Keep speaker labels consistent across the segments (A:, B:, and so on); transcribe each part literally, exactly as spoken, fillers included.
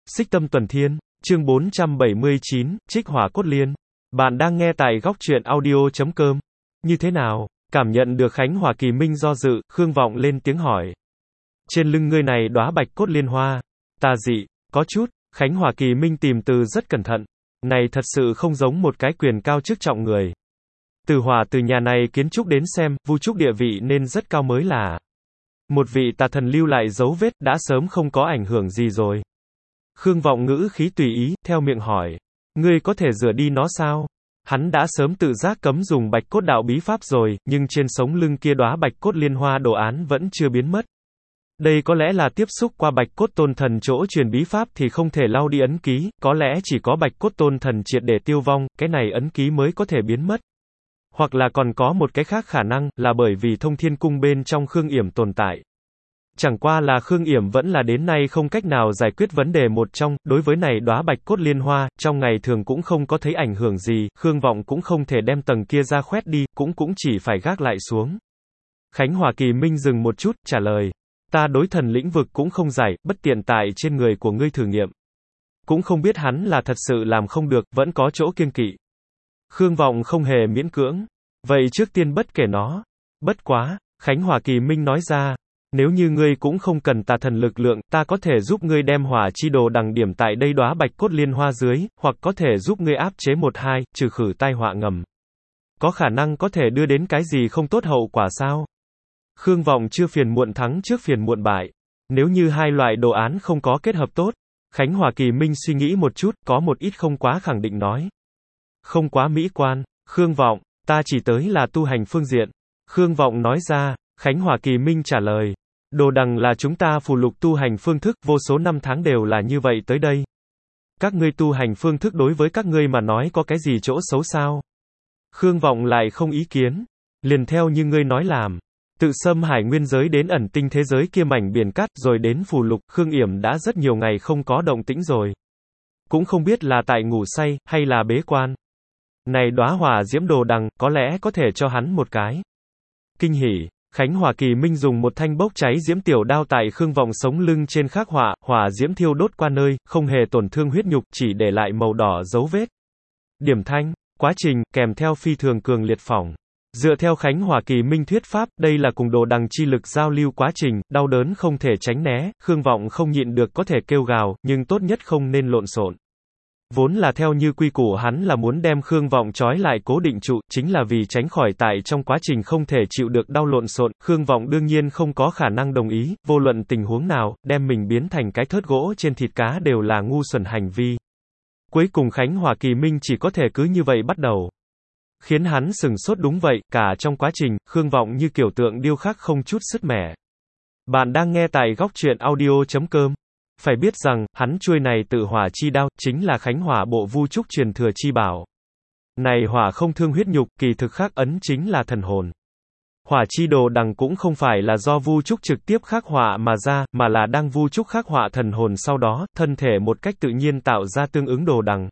A: Xích Tâm Tuần Thiên, chương bốn trăm bảy mươi chín, Trích Hỏa Cốt Liên. Bạn đang nghe tại góc truyện audio chấm com. Như thế nào? Cảm nhận được Khánh Hòa Kỳ Minh do dự, Khương Vọng lên tiếng hỏi. Trên lưng ngươi này đóa bạch cốt liên hoa. Tà dị, có chút. Khánh Hòa Kỳ Minh tìm từ rất cẩn thận. Này thật sự không giống một cái quyền cao chức trọng người. Từ hỏa từ nhà này kiến trúc đến xem, vu trúc địa vị nên rất cao mới là. Một vị tà thần lưu lại dấu vết, đã sớm không có ảnh hưởng gì rồi. Khương Vọng ngữ khí tùy ý, theo miệng hỏi. Ngươi có thể rửa đi nó sao? Hắn đã sớm tự giác cấm dùng bạch cốt đạo bí pháp rồi, nhưng trên sống lưng kia đóa bạch cốt liên hoa đồ án vẫn chưa biến mất. Đây có lẽ là tiếp xúc qua bạch cốt tôn thần chỗ truyền bí pháp thì không thể lau đi ấn ký, có lẽ chỉ có bạch cốt tôn thần triệt để tiêu vong, cái này ấn ký mới có thể biến mất. Hoặc là còn có một cái khác khả năng, là bởi vì thông thiên cung bên trong Khương Yểm tồn tại. Chẳng qua là Khương Yểm vẫn là đến nay không cách nào giải quyết vấn đề một trong, đối với này đóa bạch cốt liên hoa, trong ngày thường cũng không có thấy ảnh hưởng gì, Khương Vọng cũng không thể đem tầng kia ra khoét đi, cũng cũng chỉ phải gác lại xuống. Khánh Hòa Kỳ Minh dừng một chút, trả lời. Ta đối thần lĩnh vực cũng không giải, bất tiện tại trên người của ngươi thử nghiệm. Cũng không biết hắn là thật sự làm không được, vẫn có chỗ kiêng kỵ. Khương Vọng không hề miễn cưỡng. Vậy trước tiên bất kể nó. Bất quá, Khánh Hòa Kỳ Minh nói ra. Nếu như ngươi cũng không cần tà thần lực lượng, ta có thể giúp ngươi đem hỏa chi đồ đằng điểm tại đây đóa bạch cốt liên hoa dưới, hoặc có thể giúp ngươi áp chế một hai, trừ khử tai họa ngầm. Có khả năng có thể đưa đến cái gì không tốt hậu quả sao? Khương Vọng chưa phiền muộn thắng trước phiền muộn bại. Nếu như hai loại đồ án không có kết hợp tốt, Khánh Hòa Kỳ Minh suy nghĩ một chút, có một ít không quá khẳng định nói. Không quá mỹ quan, Khương Vọng, ta chỉ tới là tu hành phương diện. Khương Vọng nói ra, Khánh Hòa Kỳ Minh trả lời. Đồ đằng là chúng ta phù lục tu hành phương thức, vô số năm tháng đều là như vậy tới đây. Các ngươi tu hành phương thức đối với các ngươi mà nói có cái gì chỗ xấu sao? Khương Vọng lại không ý kiến. Liền theo như ngươi nói làm. Tự xâm hải nguyên giới đến ẩn tinh thế giới kia mảnh biển cát, rồi đến phù lục, Khương Yểm đã rất nhiều ngày không có động tĩnh rồi. Cũng không biết là tại ngủ say, hay là bế quan. Này đóa hỏa diễm đồ đằng, có lẽ có thể cho hắn một cái. Kinh hỉ. Khánh Hòa Kỳ Minh dùng một thanh bốc cháy diễm tiểu đao tại Khương Vọng sống lưng trên khắc họa, hỏa diễm thiêu đốt qua nơi, không hề tổn thương huyết nhục, chỉ để lại màu đỏ dấu vết. Điểm thanh, quá trình, kèm theo phi thường cường liệt phỏng. Dựa theo Khánh Hòa Kỳ Minh thuyết pháp, đây là cùng đồ đằng chi lực giao lưu quá trình, đau đớn không thể tránh né, Khương Vọng không nhịn được có thể kêu gào, nhưng tốt nhất không nên lộn xộn. Vốn là theo như quy củ hắn là muốn đem Khương Vọng trói lại cố định trụ, chính là vì tránh khỏi tại trong quá trình không thể chịu được đau lộn xộn, Khương Vọng đương nhiên không có khả năng đồng ý, vô luận tình huống nào, đem mình biến thành cái thớt gỗ trên thịt cá đều là ngu xuẩn hành vi. Cuối cùng Khánh Hòa Kỳ Minh chỉ có thể cứ như vậy bắt đầu. Khiến hắn sừng sốt đúng vậy, cả trong quá trình, Khương Vọng như kiểu tượng điêu khắc không chút sứt mẻ. Bạn đang nghe tại góc truyện audio chấm com. Phải biết rằng, hắn chuôi này tự hỏa chi đao, chính là Khánh Hỏa bộ vu trúc truyền thừa chi bảo. Này hỏa không thương huyết nhục, kỳ thực khắc ấn chính là thần hồn. Hỏa chi đồ đằng cũng không phải là do vu trúc trực tiếp khắc họa mà ra, mà là đang vu trúc khắc họa thần hồn sau đó, thân thể một cách tự nhiên tạo ra tương ứng đồ đằng.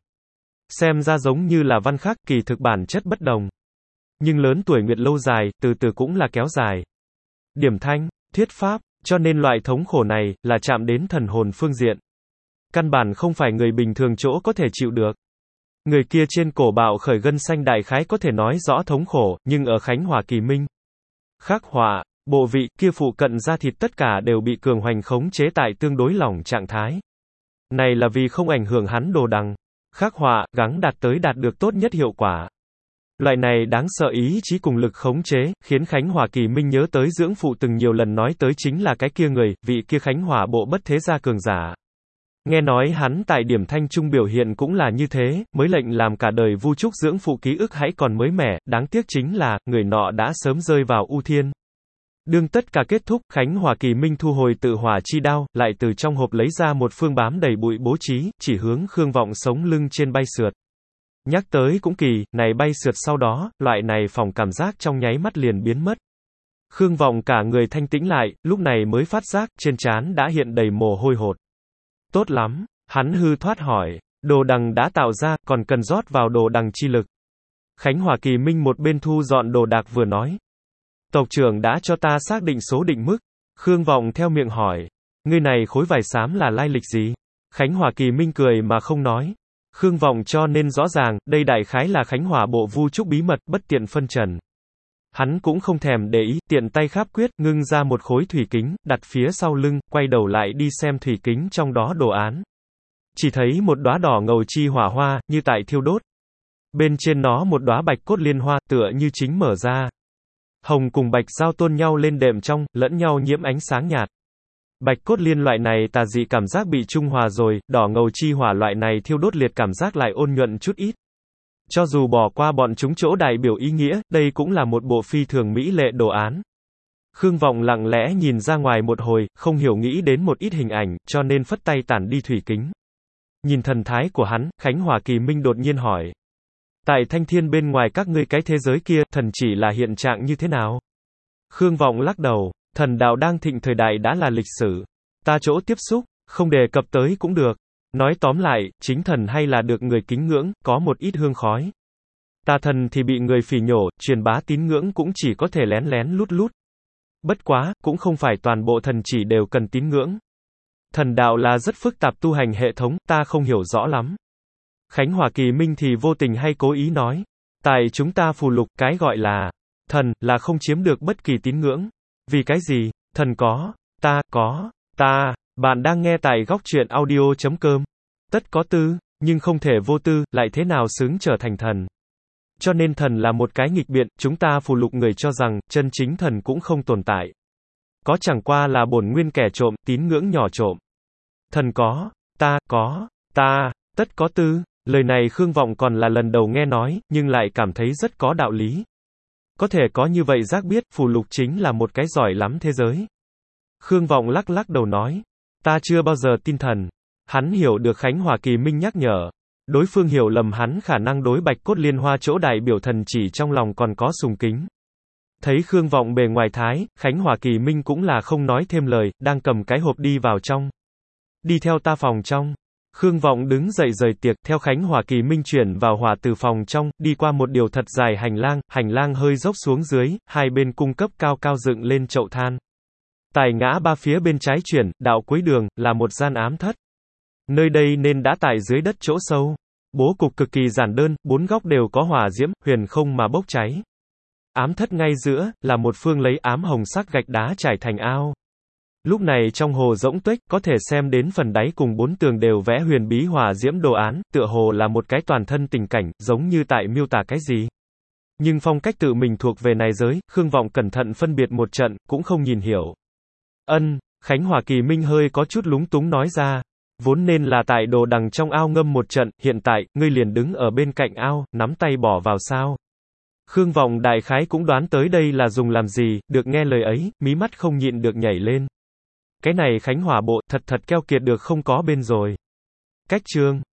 A: Xem ra giống như là văn khắc, kỳ thực bản chất bất đồng. Nhưng lớn tuổi nguyệt lâu dài, từ từ cũng là kéo dài. Điểm thanh, thuyết pháp. Cho nên loại thống khổ này, là chạm đến thần hồn phương diện. Căn bản không phải người bình thường chỗ có thể chịu được. Người kia trên cổ bạo khởi gân xanh đại khái có thể nói rõ thống khổ, nhưng ở Khánh Hòa Kỳ Minh. Khắc họa, bộ vị, kia phụ cận da thịt tất cả đều bị cường hoành khống chế tại tương đối lỏng trạng thái. Này là vì không ảnh hưởng hắn đồ đằng. Khắc họa, gắng đạt tới đạt được tốt nhất hiệu quả. Loại này đáng sợ ý chí cùng lực khống chế, khiến Khánh Hòa Kỳ Minh nhớ tới dưỡng phụ từng nhiều lần nói tới chính là cái kia người, vị kia Khánh Hòa bộ bất thế gia cường giả. Nghe nói hắn tại điểm thanh trung biểu hiện cũng là như thế, mới lệnh làm cả đời vu trúc dưỡng phụ ký ức hãy còn mới mẻ, đáng tiếc chính là, người nọ đã sớm rơi vào u thiên. Đương tất cả kết thúc, Khánh Hòa Kỳ Minh thu hồi tự hỏa chi đao, lại từ trong hộp lấy ra một phương bám đầy bụi bố trí, chỉ hướng Khương Vọng sống lưng trên bay sượt. Nhắc tới cũng kỳ, này bay sượt sau đó, loại này phòng cảm giác trong nháy mắt liền biến mất. Khương Vọng cả người thanh tĩnh lại, lúc này mới phát giác, trên trán đã hiện đầy mồ hôi hột. Tốt lắm, hắn hư thoát hỏi, đồ đằng đã tạo ra, còn cần rót vào đồ đằng chi lực. Khánh Hòa Kỳ Minh một bên thu dọn đồ đạc vừa nói. Tộc trưởng đã cho ta xác định số định mức. Khương Vọng theo miệng hỏi, ngươi này khối vải xám là lai lịch gì? Khánh Hòa Kỳ Minh cười mà không nói. Khương Vọng cho nên rõ ràng, đây đại khái là Khánh Hòa bộ vu trúc bí mật, bất tiện phân trần. Hắn cũng không thèm để ý, tiện tay kháp quyết, ngưng ra một khối thủy kính, đặt phía sau lưng, quay đầu lại đi xem thủy kính trong đó đồ án. Chỉ thấy một đóa đỏ ngầu chi hỏa hoa, như tại thiêu đốt. Bên trên nó một đóa bạch cốt liên hoa, tựa như chính mở ra. Hồng cùng bạch giao tôn nhau lên đệm trong, lẫn nhau nhiễm ánh sáng nhạt. Bạch cốt liên loại này tà dị cảm giác bị trung hòa rồi, đỏ ngầu chi hỏa loại này thiêu đốt liệt cảm giác lại ôn nhuận chút ít. Cho dù bỏ qua bọn chúng chỗ đại biểu ý nghĩa, đây cũng là một bộ phi thường mỹ lệ đồ án. Khương Vọng lặng lẽ nhìn ra ngoài một hồi, không hiểu nghĩ đến một ít hình ảnh, cho nên phất tay tản đi thủy kính. Nhìn thần thái của hắn, Khánh Hòa Kỳ Minh đột nhiên hỏi. Tại Thanh Thiên bên ngoài các ngươi cái thế giới kia, thần chỉ là hiện trạng như thế nào? Khương Vọng lắc đầu, thần đạo đang thịnh thời đại đã là lịch sử. Ta chỗ tiếp xúc, không đề cập tới cũng được. Nói tóm lại, chính thần hay là được người kính ngưỡng, có một ít hương khói. Tà thần thì bị người phỉ nhổ, truyền bá tín ngưỡng cũng chỉ có thể lén lén lút lút. Bất quá, cũng không phải toàn bộ thần chỉ đều cần tín ngưỡng. Thần đạo là rất phức tạp tu hành hệ thống, ta không hiểu rõ lắm. Khánh Hòa Kỳ Minh thì vô tình hay cố ý nói. Tại chúng ta phù lục, cái gọi là thần, là không chiếm được bất kỳ tín ngưỡng. Vì cái gì? Thần có, ta có, ta. Bạn đang nghe tại góc truyện audio chấm com. Tất có tư, nhưng không thể vô tư, lại thế nào xứng trở thành thần. Cho nên thần là một cái nghịch biện, chúng ta phù lục người cho rằng, chân chính thần cũng không tồn tại. Có chẳng qua là bổn nguyên kẻ trộm, tín ngưỡng nhỏ trộm. Thần có, ta có, ta, tất có tư. Lời này Khương Vọng còn là lần đầu nghe nói, nhưng lại cảm thấy rất có đạo lý. Có thể có như vậy giác biết, phù lục chính là một cái giỏi lắm thế giới. Khương Vọng lắc lắc đầu nói. Ta chưa bao giờ tin thần. Hắn hiểu được Khánh Hòa Kỳ Minh nhắc nhở. Đối phương hiểu lầm hắn khả năng đối bạch cốt liên hoa chỗ đại biểu thần chỉ trong lòng còn có sùng kính. Thấy Khương Vọng bề ngoài thái, Khánh Hòa Kỳ Minh cũng là không nói thêm lời, đang cầm cái hộp đi vào trong. Đi theo ta phòng trong. Khương Vọng đứng dậy rời tiệc, theo Khánh Hòa Kỳ Minh chuyển vào hỏa từ phòng trong, đi qua một điều thật dài hành lang, hành lang hơi dốc xuống dưới, hai bên cung cấp cao cao dựng lên chậu than. Tại ngã ba phía bên trái chuyển, đạo cuối đường, là một gian ám thất. Nơi đây nên đã tại dưới đất chỗ sâu. Bố cục cực kỳ giản đơn, bốn góc đều có hỏa diễm, huyền không mà bốc cháy. Ám thất ngay giữa, là một phương lấy ám hồng sắc gạch đá trải thành ao. Lúc này trong hồ rỗng tuếch, có thể xem đến phần đáy cùng bốn tường đều vẽ huyền bí hỏa diễm đồ án, tựa hồ là một cái toàn thân tình cảnh, giống như tại miêu tả cái gì. Nhưng phong cách tự mình thuộc về này giới, Khương Vọng cẩn thận phân biệt một trận, cũng không nhìn hiểu. Ân, Khánh Hòa Kỳ Minh hơi có chút lúng túng nói ra. Vốn nên là tại đồ đằng trong ao ngâm một trận, hiện tại, ngươi liền đứng ở bên cạnh ao, nắm tay bỏ vào sao. Khương Vọng đại khái cũng đoán tới đây là dùng làm gì, được nghe lời ấy, mí mắt không nhịn được nhảy lên. Cái này Khánh Hòa bộ, thật thật keo kiệt được không có bên rồi. Cách chương.